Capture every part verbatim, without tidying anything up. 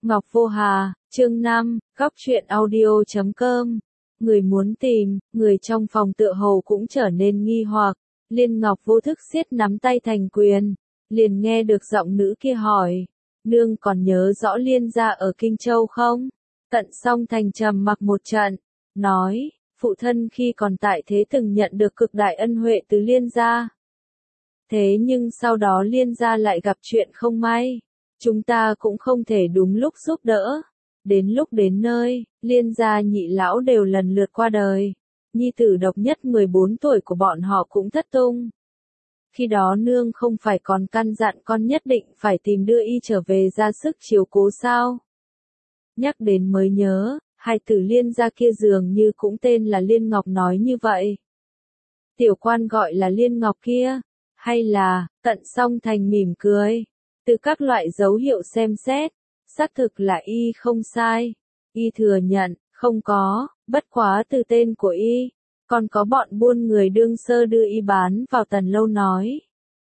Ngọc Vô Hà, chương năm, góc truyện audio chấm com. Người muốn tìm, người trong phòng tựa hồ cũng trở nên nghi hoặc. Liên Ngọc vô thức siết nắm tay thành quyền, liền nghe được giọng nữ kia hỏi, nương còn nhớ rõ Liên gia ở Kinh Châu không? Tận Song Thành trầm mặc một trận, nói, phụ thân khi còn tại thế từng nhận được cực đại ân huệ từ Liên gia. Thế nhưng sau đó Liên gia lại gặp chuyện không may, chúng ta cũng không thể đúng lúc giúp đỡ. Đến lúc đến nơi, Liên gia nhị lão đều lần lượt qua đời. Nhi tử độc nhất mười bốn tuổi của bọn họ cũng thất tung. Khi đó nương không phải còn căn dặn con nhất định phải tìm đưa y trở về ra sức chiếu cố sao? Nhắc đến mới nhớ, hai tử Liên gia kia dường như cũng tên là Liên Ngọc nói như vậy. Tiểu quan gọi là Liên Ngọc kia, hay là, Tận Song Thành mỉm cười. Từ các loại dấu hiệu xem xét, xác thực là y không sai. Y thừa nhận, không có, bất quá từ tên của y, còn có bọn buôn người đương sơ đưa y bán vào Tần Lâu nói.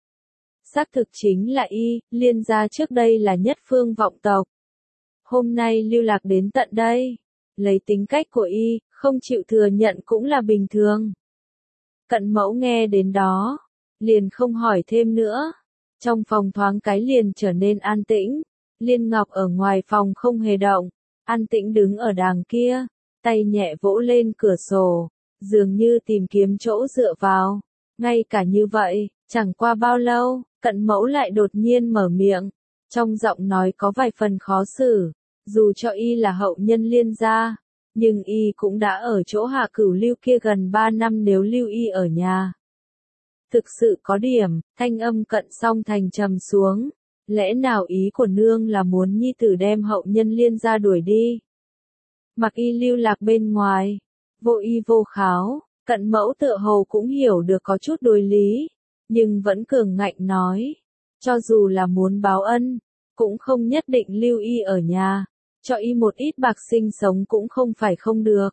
Xác thực chính là y, Liên gia trước đây là nhất phương vọng tộc. Hôm nay lưu lạc đến tận đây, lấy tính cách của y, không chịu thừa nhận cũng là bình thường. Cận Mẫu nghe đến đó, liền không hỏi thêm nữa. Trong phòng thoáng cái liền trở nên an tĩnh, Liên Ngọc ở ngoài phòng không hề động, an tĩnh đứng ở đàng kia, tay nhẹ vỗ lên cửa sổ, dường như tìm kiếm chỗ dựa vào. Ngay cả như vậy, chẳng qua bao lâu, Cận Mẫu lại đột nhiên mở miệng, trong giọng nói có vài phần khó xử, dù cho y là hậu nhân Liên gia, nhưng y cũng đã ở chỗ Hạ Cửu Lưu kia gần ba năm, nếu lưu y ở nhà. Thực sự có điểm, thanh âm Cận Song Thành trầm xuống, lẽ nào ý của nương là muốn nhi tử đem hậu nhân Liên gia đuổi đi? Mặc y lưu lạc bên ngoài, vô y vô kháo, Cận Mẫu tựa hồ cũng hiểu được có chút đối lý, nhưng vẫn cường ngạnh nói, cho dù là muốn báo ân, cũng không nhất định lưu y ở nhà, cho y một ít bạc sinh sống cũng không phải không được.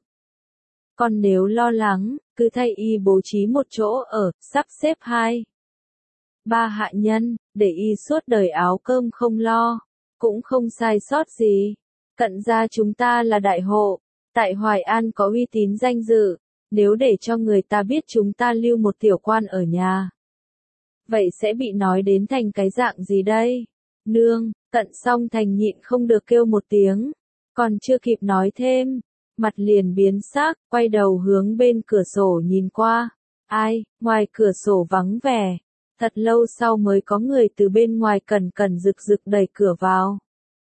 Còn nếu lo lắng, cứ thay y bố trí một chỗ ở, sắp xếp hai, ba hạ nhân, để y suốt đời áo cơm không lo, cũng không sai sót gì. Cận gia chúng ta là đại hộ, tại Hoài An có uy tín danh dự, nếu để cho người ta biết chúng ta lưu một tiểu quan ở nhà, vậy sẽ bị nói đến thành cái dạng gì đây? Nương, Tận Song Thành nhịn không được kêu một tiếng, còn chưa kịp nói thêm, mặt liền biến sắc, quay đầu hướng bên cửa sổ nhìn qua. Ai, ngoài cửa sổ vắng vẻ, thật lâu sau mới có người từ bên ngoài cẩn cẩn rực rực đẩy cửa vào.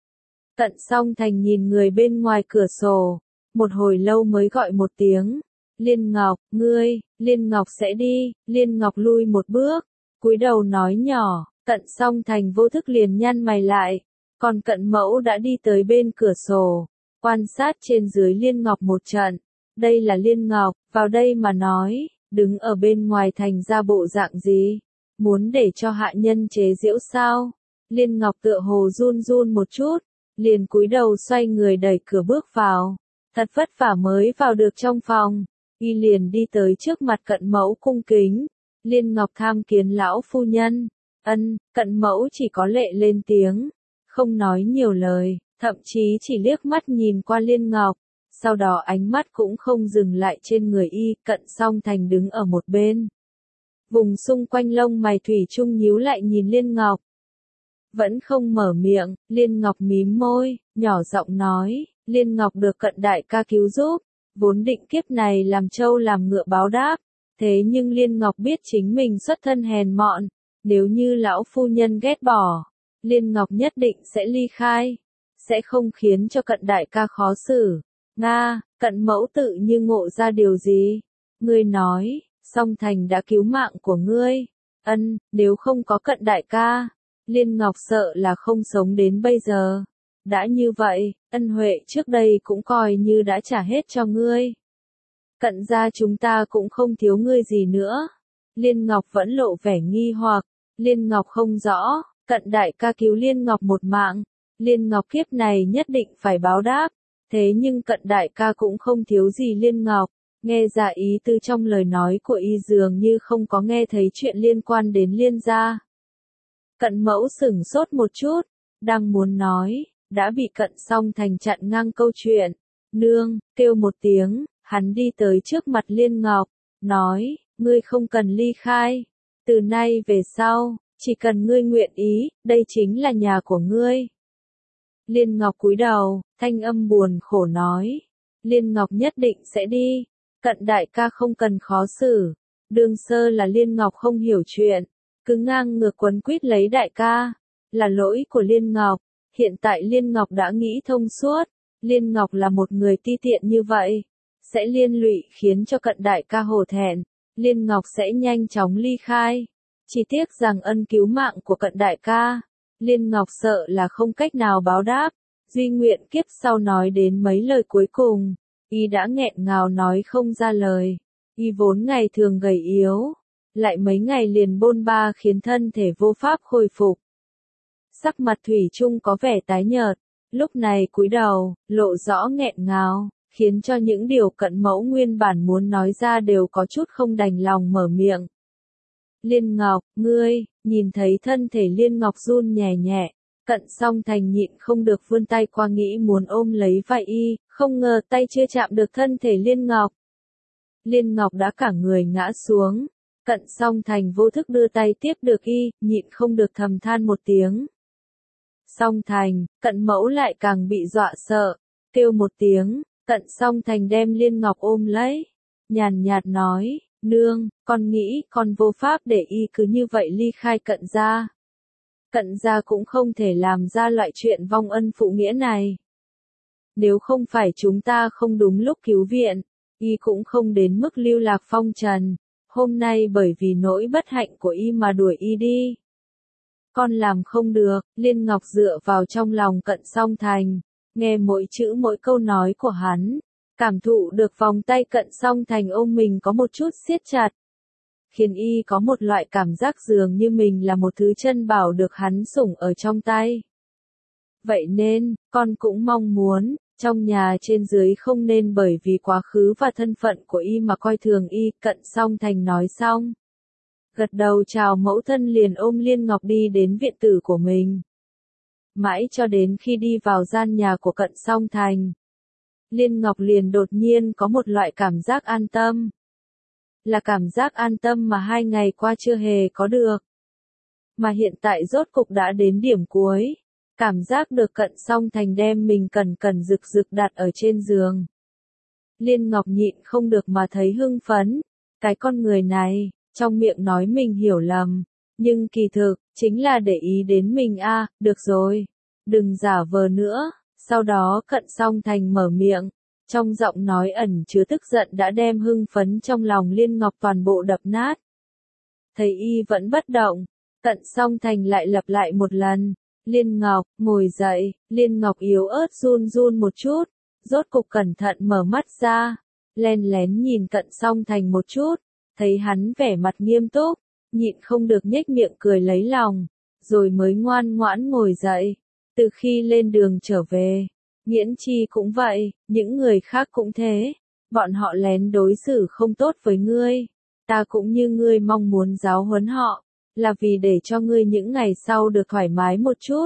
Tận Song Thành nhìn người bên ngoài cửa sổ, một hồi lâu mới gọi một tiếng, Liên Ngọc, ngươi. Liên Ngọc sẽ đi. Liên Ngọc lui một bước, cúi đầu nói nhỏ. Tận Song Thành vô thức liền nhăn mày lại, còn Cận Mẫu đã đi tới bên cửa sổ, quan sát trên dưới Liên Ngọc một trận. Đây là Liên Ngọc, vào đây mà nói, đứng ở bên ngoài thành ra bộ dạng gì? Muốn để cho hạ nhân chế giễu sao? Liên Ngọc tựa hồ run run một chút, liền cúi đầu xoay người đẩy cửa bước vào. Thật vất vả mới vào được trong phòng, y liền đi tới trước mặt Cận Mẫu cung kính. Liên Ngọc tham kiến lão phu nhân. Ân, Cận Mẫu chỉ có lệ lên tiếng, không nói nhiều lời, thậm chí chỉ liếc mắt nhìn qua Liên Ngọc, sau đó ánh mắt cũng không dừng lại trên người y. Cận Song Thành đứng ở một bên, vùng xung quanh lông mày thủy chung nhíu lại nhìn Liên Ngọc, vẫn không mở miệng. Liên Ngọc mím môi, nhỏ giọng nói, Liên Ngọc được Cận đại ca cứu giúp, vốn định kiếp này làm trâu làm ngựa báo đáp, thế nhưng Liên Ngọc biết chính mình xuất thân hèn mọn, nếu như lão phu nhân ghét bỏ, Liên Ngọc nhất định sẽ ly khai, sẽ không khiến cho Cận đại ca khó xử. Nga, Cận Mẫu tự như ngộ ra điều gì? Ngươi nói, Song Thành đã cứu mạng của ngươi. Ân, nếu không có Cận đại ca, Liên Ngọc sợ là không sống đến bây giờ. Đã như vậy, ân huệ trước đây cũng coi như đã trả hết cho ngươi. Cận gia chúng ta cũng không thiếu ngươi gì nữa. Liên Ngọc vẫn lộ vẻ nghi hoặc. Liên Ngọc không rõ, Cận đại ca cứu Liên Ngọc một mạng, Liên Ngọc kiếp này nhất định phải báo đáp. Thế nhưng Cận đại ca cũng không thiếu gì Liên Ngọc. Nghe ra ý tư trong lời nói của y dường như không có nghe thấy chuyện liên quan đến Liên gia. Cận Mẫu sửng sốt một chút, đang muốn nói, đã bị Cận Song Thành chặn ngang câu chuyện. Nương, kêu một tiếng, hắn đi tới trước mặt Liên Ngọc, nói, ngươi không cần ly khai. Từ nay về sau, chỉ cần ngươi nguyện ý, đây chính là nhà của ngươi. Liên Ngọc cúi đầu, thanh âm buồn khổ nói. Liên Ngọc nhất định sẽ đi. Cận đại ca không cần khó xử. Đương sơ là Liên Ngọc không hiểu chuyện. Cứ ngang ngược quấn quýt lấy đại ca. Là lỗi của Liên Ngọc. Hiện tại Liên Ngọc đã nghĩ thông suốt. Liên Ngọc là một người ti tiện như vậy. Sẽ liên lụy khiến cho cận đại ca hổ thẹn. Liên Ngọc sẽ nhanh chóng ly khai. Chỉ tiếc rằng ân cứu mạng của cận đại ca. Liên Ngọc sợ là không cách nào báo đáp. Duy nguyện kiếp sau nói đến mấy lời cuối cùng. Y đã nghẹn ngào nói không ra lời. Y vốn ngày thường gầy yếu. Lại mấy ngày liền bôn ba khiến thân thể vô pháp khôi phục. Sắc mặt thủy chung có vẻ tái nhợt. Lúc này cúi đầu, lộ rõ nghẹn ngào, khiến cho những điều cận mẫu nguyên bản muốn nói ra đều có chút không đành lòng mở miệng. Liên Ngọc, ngươi, nhìn thấy thân thể Liên Ngọc run nhẹ nhẹ, Cận Song Thành nhịn không được vươn tay qua nghĩ muốn ôm lấy vai y, không ngờ tay chưa chạm được thân thể Liên Ngọc. Liên Ngọc đã cả người ngã xuống, Cận Song Thành vô thức đưa tay tiếp được y, nhịn không được thầm than một tiếng. Song Thành, Cận mẫu lại càng bị dọa sợ, kêu một tiếng, Cận Song Thành đem Liên Ngọc ôm lấy, nhàn nhạt nói, nương, con nghĩ con vô pháp để y cứ như vậy ly khai Cận gia. Cận gia cũng không thể làm ra loại chuyện vong ân phụ nghĩa này. Nếu không phải chúng ta không đúng lúc cứu viện, y cũng không đến mức lưu lạc phong trần, hôm nay bởi vì nỗi bất hạnh của y mà đuổi y đi. Con làm không được, Liên Ngọc dựa vào trong lòng Cận Song Thành, nghe mỗi chữ mỗi câu nói của hắn, cảm thụ được vòng tay Cận Song Thành ôm mình có một chút siết chặt, khiến y có một loại cảm giác dường như mình là một thứ chân bảo được hắn sủng ở trong tay. Vậy nên, con cũng mong muốn, trong nhà trên dưới không nên bởi vì quá khứ và thân phận của y mà coi thường y. Cận Song Thành nói xong, gật đầu chào mẫu thân liền ôm Liên Ngọc đi đến viện tử của mình. Mãi cho đến khi đi vào gian nhà của Cận Song Thành, Liên Ngọc liền đột nhiên có một loại cảm giác an tâm. Là cảm giác an tâm mà hai ngày qua chưa hề có được. Mà hiện tại rốt cục đã đến điểm cuối. Cảm giác được Cận Song Thành đem mình cẩn cẩn rực rực đặt ở trên giường. Liên Ngọc nhịn không được mà thấy hưng phấn. Cái con người này, trong miệng nói mình hiểu lầm. Nhưng kỳ thực, chính là để ý đến mình a. À, được rồi. Đừng giả vờ nữa. Sau đó Cận Song Thành mở miệng. Trong giọng nói ẩn chứa tức giận đã đem hưng phấn trong lòng Liên Ngọc toàn bộ đập nát. Thấy y vẫn bất động, Cận Song Thành lại lặp lại một lần. Liên Ngọc, ngồi dậy. Liên Ngọc yếu ớt run run một chút, rốt cục cẩn thận mở mắt ra, len lén nhìn Cận Song Thành một chút, thấy hắn vẻ mặt nghiêm túc, nhịn không được nhếch miệng cười lấy lòng, rồi mới ngoan ngoãn ngồi dậy. Từ khi lên đường trở về, Nghiễn Chi cũng vậy, những người khác cũng thế, bọn họ lén đối xử không tốt với ngươi, ta cũng như ngươi mong muốn giáo huấn họ, là vì để cho ngươi những ngày sau được thoải mái một chút.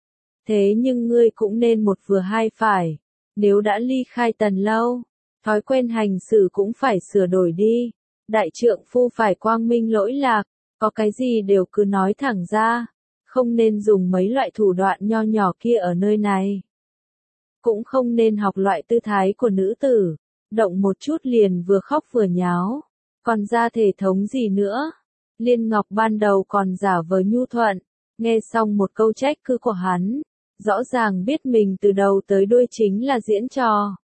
Thế nhưng ngươi cũng nên một vừa hai phải, nếu đã ly khai Tần lâu, thói quen hành xử cũng phải sửa đổi đi, đại trượng phu phải quang minh lỗi lạc, có cái gì đều cứ nói thẳng ra, không nên dùng mấy loại thủ đoạn nho nhỏ kia ở nơi này. Cũng không nên học loại tư thái của nữ tử, động một chút liền vừa khóc vừa nháo, còn ra thể thống gì nữa. Liên Ngọc ban đầu còn giả vờ nhu thuận, nghe xong một câu trách cứ của hắn, rõ ràng biết mình từ đầu tới đuôi chính là diễn trò.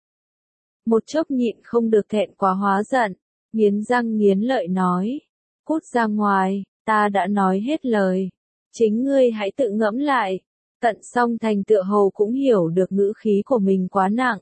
Một chốc nhịn không được thẹn quá hóa giận, nghiến răng nghiến lợi nói, cút ra ngoài, ta đã nói hết lời, chính ngươi hãy tự ngẫm lại. Cận Song Thành tựa hồ cũng hiểu được ngữ khí của mình quá nặng.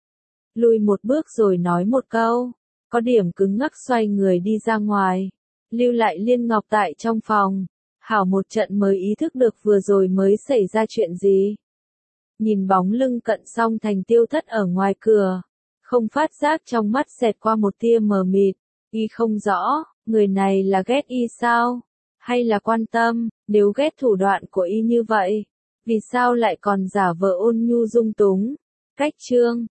Lùi một bước rồi nói một câu, có điểm cứng ngắc xoay người đi ra ngoài, lưu lại Liên Ngọc tại trong phòng, hảo một trận mới ý thức được vừa rồi mới xảy ra chuyện gì. Nhìn bóng lưng Cận Song Thành tiêu thất ở ngoài cửa, không phát giác trong mắt xẹt qua một tia mờ mịt, y không rõ, người này là ghét y sao, hay là quan tâm, nếu ghét thủ đoạn của y như vậy, Vì sao lại còn giả vờ ôn nhu dung túng? Cách chương